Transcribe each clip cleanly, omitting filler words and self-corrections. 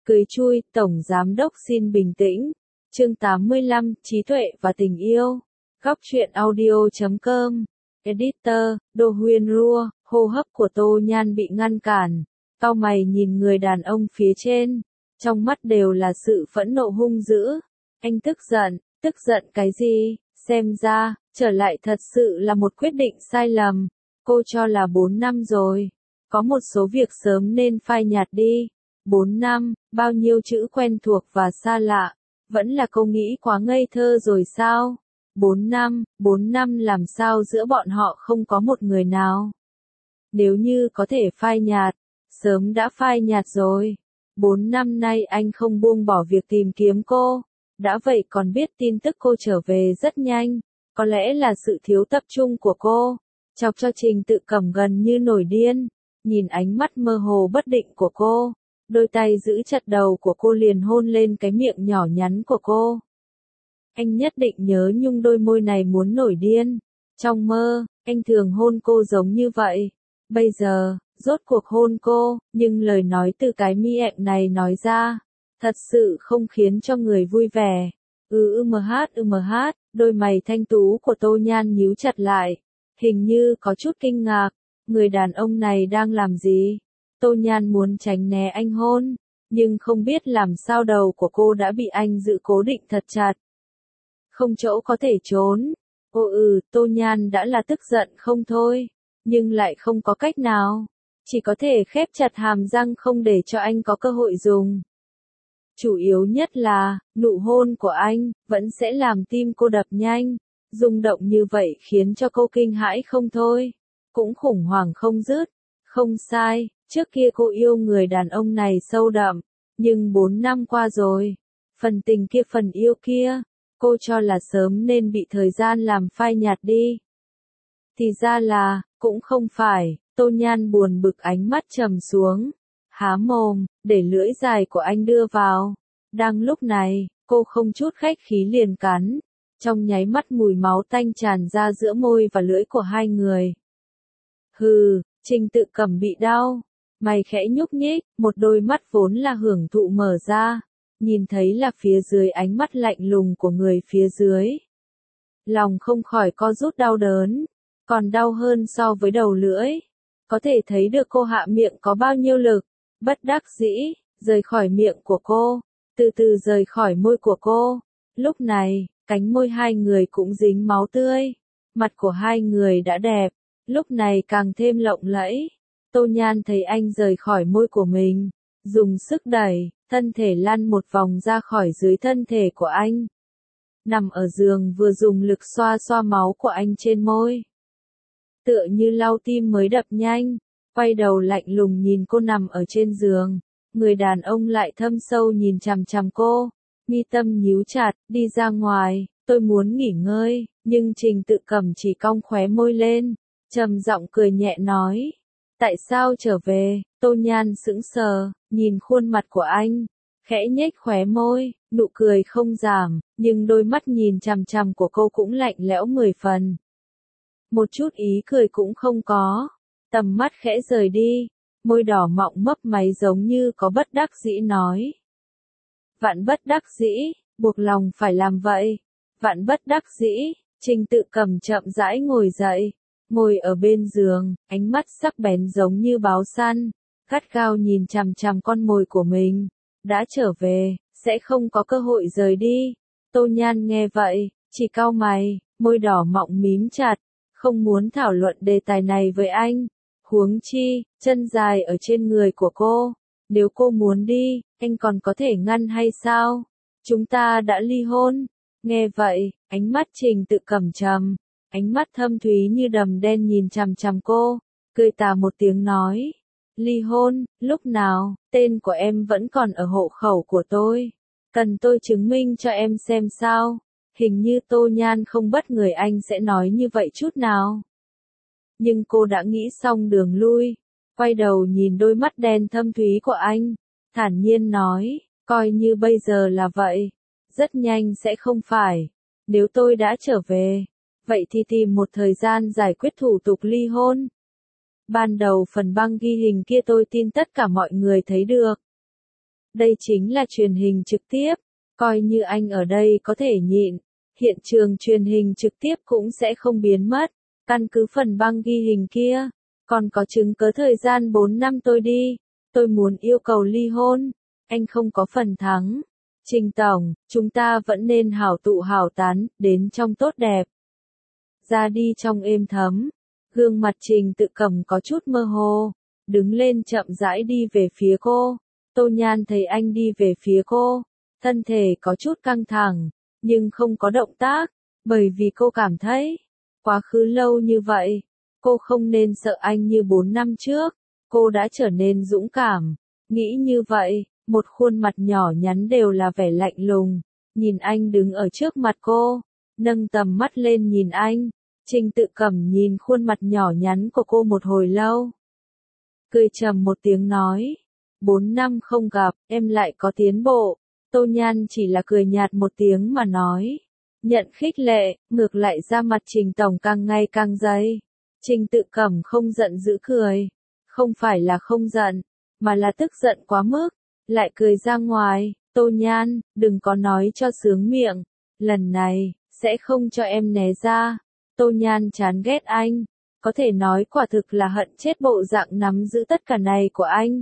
Cười chui, Tổng Giám đốc xin bình tĩnh. Chương 85, Trí tuệ và tình yêu. Góc truyện audio.com. Editor, Đô Huyên Rua, hô hấp của Tô Nhan bị ngăn cản. Cau mày nhìn người đàn ông phía trên. Trong mắt đều là sự phẫn nộ hung dữ. Anh tức giận cái gì? Xem ra, trở lại thật sự là một quyết định sai lầm. Cô cho là 4 năm rồi. Có một số việc sớm nên phai nhạt đi. 4 năm, bao nhiêu chữ quen thuộc và xa lạ. Vẫn là câu nghĩ quá ngây thơ rồi sao? 4 năm làm sao giữa bọn họ không có một người nào? Nếu như có thể phai nhạt, sớm đã phai nhạt rồi. 4 năm nay anh không buông bỏ việc tìm kiếm cô. Đã vậy còn biết tin tức cô trở về rất nhanh. Có lẽ là sự thiếu tập trung của cô. Chọc cho Trình Tự Cẩm gần như nổi điên. Nhìn ánh mắt mơ hồ bất định của cô. Đôi tay giữ chặt đầu của cô liền hôn lên cái miệng nhỏ nhắn của cô. Anh nhất định nhớ nhung đôi môi này muốn nổi điên. Trong mơ, anh thường hôn cô giống như vậy. Bây giờ, rốt cuộc hôn cô, nhưng lời nói từ cái miệng này nói ra, thật sự không khiến cho người vui vẻ. Đôi mày thanh tú của Tô Nhan nhíu chặt lại. Hình như có chút kinh ngạc. Người đàn ông này đang làm gì? Tô Nhan muốn tránh né anh hôn, nhưng không biết làm sao đầu của cô đã bị anh giữ cố định thật chặt. Không chỗ có thể trốn. Tô Nhan đã là tức giận không thôi, nhưng lại không có cách nào. Chỉ có thể khép chặt hàm răng không để cho anh có cơ hội dùng. Chủ yếu nhất là, nụ hôn của anh, vẫn sẽ làm tim cô đập nhanh. Rung động như vậy khiến cho cô kinh hãi không thôi. Cũng khủng hoảng không dứt. Không sai, trước kia cô yêu người đàn ông này sâu đậm. Nhưng 4 năm qua rồi. Phần tình kia phần yêu kia, cô cho là sớm nên bị thời gian làm phai nhạt đi. Thì ra là, cũng không phải. Tô Nhan buồn bực ánh mắt trầm xuống. Há mồm, để lưỡi dài của anh đưa vào. Đang lúc này, cô không chút khách khí liền cắn. Trong nháy mắt mùi máu tanh tràn ra giữa môi và lưỡi của hai người. Trình Tự Cẩm bị đau. Mày khẽ nhúc nhích, một đôi mắt vốn là hưởng thụ mở ra. Nhìn thấy là phía dưới ánh mắt lạnh lùng của người phía dưới. Lòng không khỏi co rút đau đớn. Còn đau hơn so với đầu lưỡi. Có thể thấy được cô hạ miệng có bao nhiêu lực. Bất đắc dĩ, rời khỏi miệng của cô. Từ từ rời khỏi môi của cô. Lúc này, cánh môi hai người cũng dính máu tươi. Mặt của hai người đã đẹp. Lúc này càng thêm lộng lẫy. Tô Nhan thấy anh rời khỏi môi của mình. Dùng sức đẩy, thân thể lăn một vòng ra khỏi dưới thân thể của anh. Nằm ở giường vừa dùng lực xoa xoa máu của anh trên môi. Tựa như lau tim mới đập nhanh. Quay đầu lạnh lùng nhìn cô nằm ở trên giường. Người đàn ông lại thâm sâu nhìn chằm chằm cô. Mi tâm nhíu chặt, đi ra ngoài, tôi muốn nghỉ ngơi. Nhưng Trình Tự Cẩm chỉ cong khóe môi lên. Trầm giọng cười nhẹ nói. Tại sao trở về? Tô Nhan sững sờ, nhìn khuôn mặt của anh. Khẽ nhếch khóe môi, nụ cười không giảm, nhưng đôi mắt nhìn chằm chằm của cô cũng lạnh lẽo 10 phần. Một chút ý cười cũng không có. Tầm mắt khẽ rời đi, môi đỏ mọng mấp máy giống như có bất đắc dĩ nói. Vạn bất đắc dĩ, buộc lòng phải làm vậy. Vạn bất đắc dĩ, Trình Tự Cẩm chậm rãi ngồi dậy. Ngồi ở bên giường, ánh mắt sắc bén giống như báo săn, gắt gao nhìn chằm chằm con mồi của mình. Đã trở về, sẽ không có cơ hội rời đi. Tô Nhan nghe vậy, chỉ cau mày, môi đỏ mọng mím chặt, không muốn thảo luận đề tài này với anh. Huống chi, chân dài ở trên người của cô. Nếu cô muốn đi, anh còn có thể ngăn hay sao? Chúng ta đã ly hôn. Nghe vậy, ánh mắt Trình Tự Cẩm trầm. Ánh mắt thâm thúy như đầm đen nhìn chằm chằm cô, cười tà một tiếng nói. Ly hôn, lúc nào, tên của em vẫn còn ở hộ khẩu của tôi. Cần tôi chứng minh cho em xem sao? Hình như Tô Nhan không bất người anh sẽ nói như vậy chút nào. Nhưng cô đã nghĩ xong đường lui. Quay đầu nhìn đôi mắt đen thâm thúy của anh. Thản nhiên nói, coi như bây giờ là vậy. Rất nhanh sẽ không phải. Nếu tôi đã trở về. Vậy thì tìm một thời gian giải quyết thủ tục ly hôn. Ban đầu phần băng ghi hình kia tôi tin tất cả mọi người thấy được. Đây chính là truyền hình trực tiếp, coi như anh ở đây có thể nhịn, hiện trường truyền hình trực tiếp cũng sẽ không biến mất, căn cứ phần băng ghi hình kia, còn có chứng cứ thời gian 4 năm tôi đi, tôi muốn yêu cầu ly hôn, anh không có phần thắng. Trình tổng, chúng ta vẫn nên hảo tụ hảo tán, đến trong tốt đẹp. Ra đi trong êm thấm, gương mặt Trình Tự Cẩm có chút mơ hồ, đứng lên chậm rãi đi về phía cô. Tô Nhan thấy anh đi về phía cô, thân thể có chút căng thẳng, nhưng không có động tác, bởi vì cô cảm thấy, quá khứ lâu như vậy, cô không nên sợ anh như 4 năm trước, cô đã trở nên dũng cảm, nghĩ như vậy, một khuôn mặt nhỏ nhắn đều là vẻ lạnh lùng, nhìn anh đứng ở trước mặt cô, nâng tầm mắt lên nhìn anh, Trình Tự Cẩm nhìn khuôn mặt nhỏ nhắn của cô một hồi lâu. Cười trầm một tiếng nói, 4 năm không gặp, em lại có tiến bộ. Tô Nhan chỉ là cười nhạt một tiếng mà nói. Nhận khích lệ, ngược lại ra mặt Trình tổng càng ngày càng dày. Trình Tự Cẩm không giận dữ cười. Không phải là không giận, mà là tức giận quá mức. Lại cười ra ngoài, Tô Nhan, đừng có nói cho sướng miệng. Lần này, sẽ không cho em né ra. Tô Nhan chán ghét anh. Có thể nói quả thực là hận chết bộ dạng nắm giữ tất cả này của anh.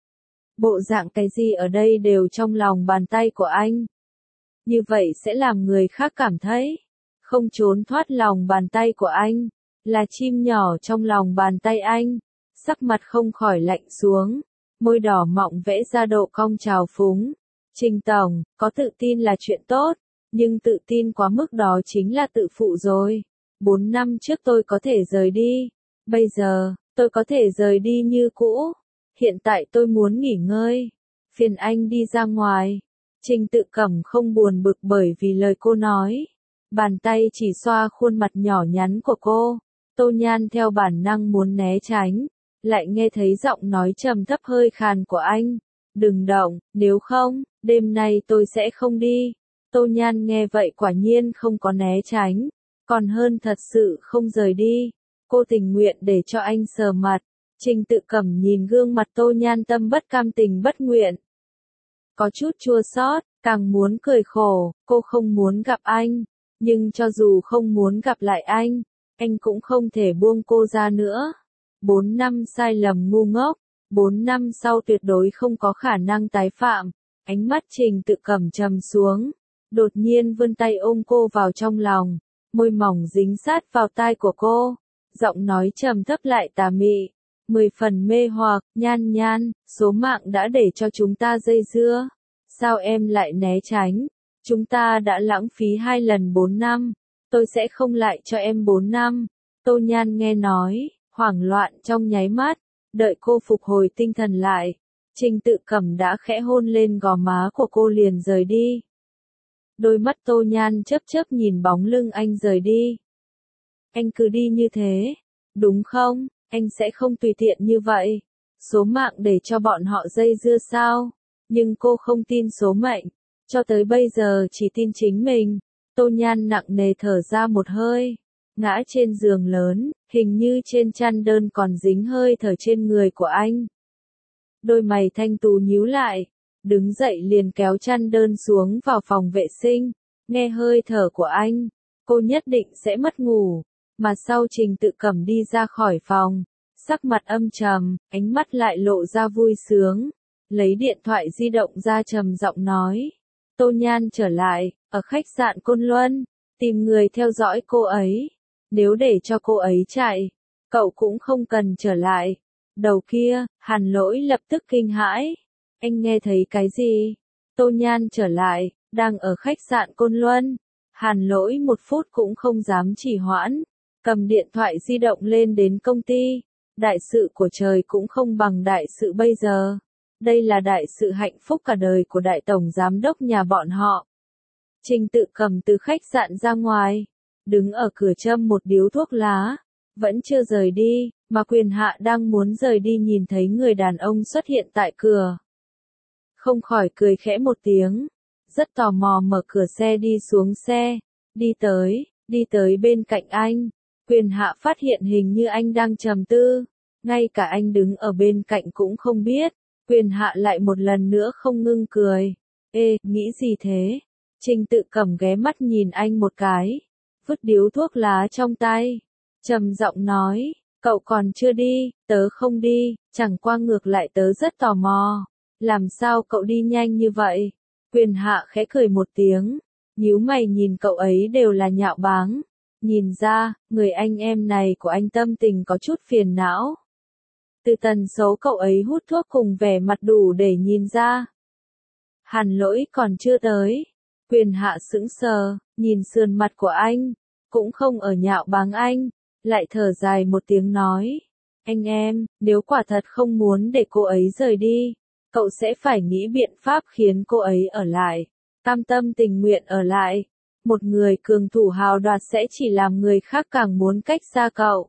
Bộ dạng cái gì ở đây đều trong lòng bàn tay của anh. Như vậy sẽ làm người khác cảm thấy, không trốn thoát lòng bàn tay của anh, là chim nhỏ trong lòng bàn tay anh. Sắc mặt không khỏi lạnh xuống, môi đỏ mọng vẽ ra độ cong trào phúng. Trình tổng, có tự tin là chuyện tốt, nhưng tự tin quá mức đó chính là tự phụ rồi. 4 năm trước tôi có thể rời đi, bây giờ, tôi có thể rời đi như cũ. Hiện tại tôi muốn nghỉ ngơi, phiền anh đi ra ngoài. Trình Tự Cẩm không buồn bực bởi vì lời cô nói. Bàn tay chỉ xoa khuôn mặt nhỏ nhắn của cô. Tô Nhan theo bản năng muốn né tránh, lại nghe thấy giọng nói trầm thấp hơi khàn của anh. Đừng động, nếu không, đêm nay tôi sẽ không đi. Tô Nhan nghe vậy quả nhiên không có né tránh, còn hơn thật sự không rời đi. Cô tình nguyện để cho anh sờ mặt. Trình Tự Cẩm nhìn gương mặt Tô Nhan tâm bất cam tình bất nguyện. Có chút chua xót, càng muốn cười khổ, cô không muốn gặp anh, nhưng cho dù không muốn gặp lại anh cũng không thể buông cô ra nữa. 4 năm sai lầm ngu ngốc, 4 năm sau tuyệt đối không có khả năng tái phạm. Ánh mắt Trình Tự Cẩm trầm xuống, đột nhiên vươn tay ôm cô vào trong lòng, môi mỏng dính sát vào tai của cô, giọng nói trầm thấp lại tà mị. 10 phần mê hoặc, Nhan Nhan, số mạng đã để cho chúng ta dây dưa. Sao em lại né tránh? Chúng ta đã lãng phí 2 lần 4 năm. Tôi sẽ không lại cho em 4 năm. Tô Nhan nghe nói, hoảng loạn trong nháy mắt. Đợi cô phục hồi tinh thần lại. Trình Tự Cẩm đã khẽ hôn lên gò má của cô liền rời đi. Đôi mắt Tô Nhan chớp chớp nhìn bóng lưng anh rời đi. Anh cứ đi như thế, đúng không? Anh sẽ không tùy tiện như vậy. Số mạng để cho bọn họ dây dưa sao? Nhưng cô không tin số mệnh. Cho tới bây giờ chỉ tin chính mình. Tô Nhan nặng nề thở ra một hơi. Ngã trên giường lớn, hình như trên chăn đơn còn dính hơi thở trên người của anh. Đôi mày thanh tú nhíu lại. Đứng dậy liền kéo chăn đơn xuống vào phòng vệ sinh. Nghe hơi thở của anh, cô nhất định sẽ mất ngủ. Mà sau Trình Tự Cẩm đi ra khỏi phòng, sắc mặt âm trầm, ánh mắt lại lộ ra vui sướng, lấy điện thoại di động ra trầm giọng nói. Tô Nhan trở lại, ở khách sạn Côn Luân, tìm người theo dõi cô ấy. Nếu để cho cô ấy chạy, cậu cũng không cần trở lại. Đầu kia, Hàn Lỗi lập tức kinh hãi. Anh nghe thấy cái gì? Tô Nhan trở lại, đang ở khách sạn Côn Luân. Hàn Lỗi 1 phút cũng không dám trì hoãn. Cầm điện thoại di động lên đến công ty. Đại sự của trời cũng không bằng đại sự bây giờ. Đây là đại sự hạnh phúc cả đời của đại tổng giám đốc nhà bọn họ. Trình Tự Cẩm từ khách sạn ra ngoài, đứng ở cửa châm một điếu thuốc lá, vẫn chưa rời đi, mà Quyền Hạ đang muốn rời đi nhìn thấy người đàn ông xuất hiện tại cửa. Không khỏi cười khẽ một tiếng, rất tò mò mở cửa xe đi xuống xe, đi tới bên cạnh anh. Quyền Hạ phát hiện hình như anh đang trầm tư, ngay cả anh đứng ở bên cạnh cũng không biết, Quyền Hạ lại một lần nữa không ngưng cười. Ê, nghĩ gì thế? Trình Tự Cẩm ghé mắt nhìn anh một cái, vứt điếu thuốc lá trong tay, trầm giọng nói, cậu còn chưa đi, tớ không đi, chẳng qua ngược lại tớ rất tò mò. Làm sao cậu đi nhanh như vậy? Quyền Hạ khẽ cười một tiếng, nhíu mày nhìn cậu ấy đều là nhạo báng. Nhìn ra, người anh em này của anh tâm tình có chút phiền não. Từ tần số cậu ấy hút thuốc cùng vẻ mặt đủ để nhìn ra. Hàn Lỗi còn chưa tới. Quyền Hạ sững sờ, nhìn sườn mặt của anh, cũng không ở nhạo báng anh, lại thở dài một tiếng nói. Anh em, nếu quả thật không muốn để cô ấy rời đi, cậu sẽ phải nghĩ biện pháp khiến cô ấy ở lại, cam tâm tình nguyện ở lại. Một người cường thủ hào đoạt sẽ chỉ làm người khác càng muốn cách xa cậu.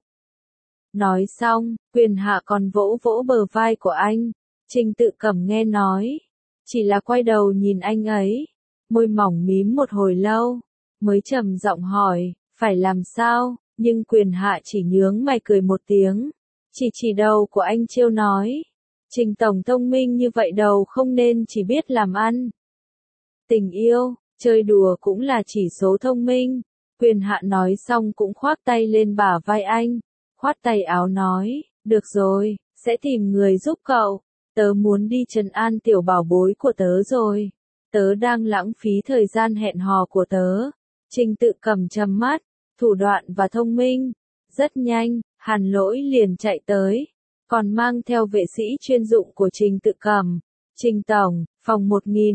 Nói xong, Quyền Hạ còn vỗ vỗ bờ vai của anh. Trình Tự Cẩm nghe nói, chỉ là quay đầu nhìn anh ấy, môi mỏng mím một hồi lâu, mới trầm giọng hỏi, phải làm sao? Nhưng Quyền Hạ chỉ nhướng mày cười một tiếng, chỉ đầu của anh trêu nói, Trình tổng thông minh như vậy đầu không nên chỉ biết làm ăn. Tình yêu, chơi đùa cũng là chỉ số thông minh. Quyền Hạ nói xong cũng khoác tay lên bả vai anh, khoát tay áo nói, được rồi, sẽ tìm người giúp cậu. Tớ muốn đi trấn an tiểu bảo bối của tớ rồi. Tớ đang lãng phí thời gian hẹn hò của tớ. Trình Tự Cẩm trầm mắt, thủ đoạn và thông minh. Rất nhanh, Hàn Lỗi liền chạy tới, còn mang theo vệ sĩ chuyên dụng của Trình Tự Cẩm. Trình tổng, phòng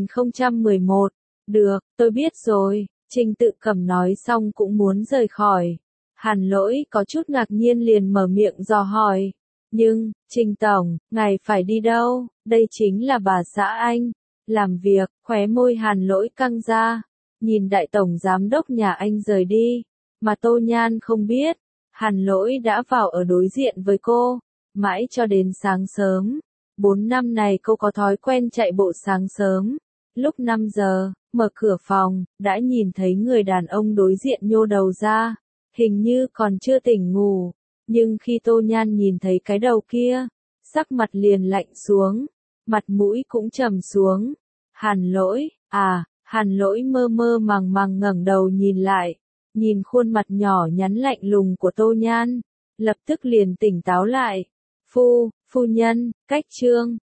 1011. Được, tôi biết rồi. Trình Tự Cẩm nói xong cũng muốn rời khỏi. Hàn Lỗi có chút ngạc nhiên liền mở miệng dò hỏi. Nhưng, Trình tổng, ngài phải đi đâu? Đây chính là bà xã anh. Làm việc, khóe môi Hàn Lỗi căng ra. Nhìn đại tổng giám đốc nhà anh rời đi. Mà Tô Nhan không biết. Hàn Lỗi đã vào ở đối diện với cô. Mãi cho đến sáng sớm. 4 năm này cô có thói quen chạy bộ sáng sớm. Lúc 5 giờ, mở cửa phòng, đã nhìn thấy người đàn ông đối diện nhô đầu ra. Hình như còn chưa tỉnh ngủ. Nhưng khi Tô Nhan nhìn thấy cái đầu kia, sắc mặt liền lạnh xuống, mặt mũi cũng trầm xuống. Hàn Lỗi, Hàn Lỗi mơ mơ màng màng ngẩng đầu nhìn lại, nhìn khuôn mặt nhỏ nhắn lạnh lùng của Tô Nhan, lập tức liền tỉnh táo lại. Phu nhân, cách chương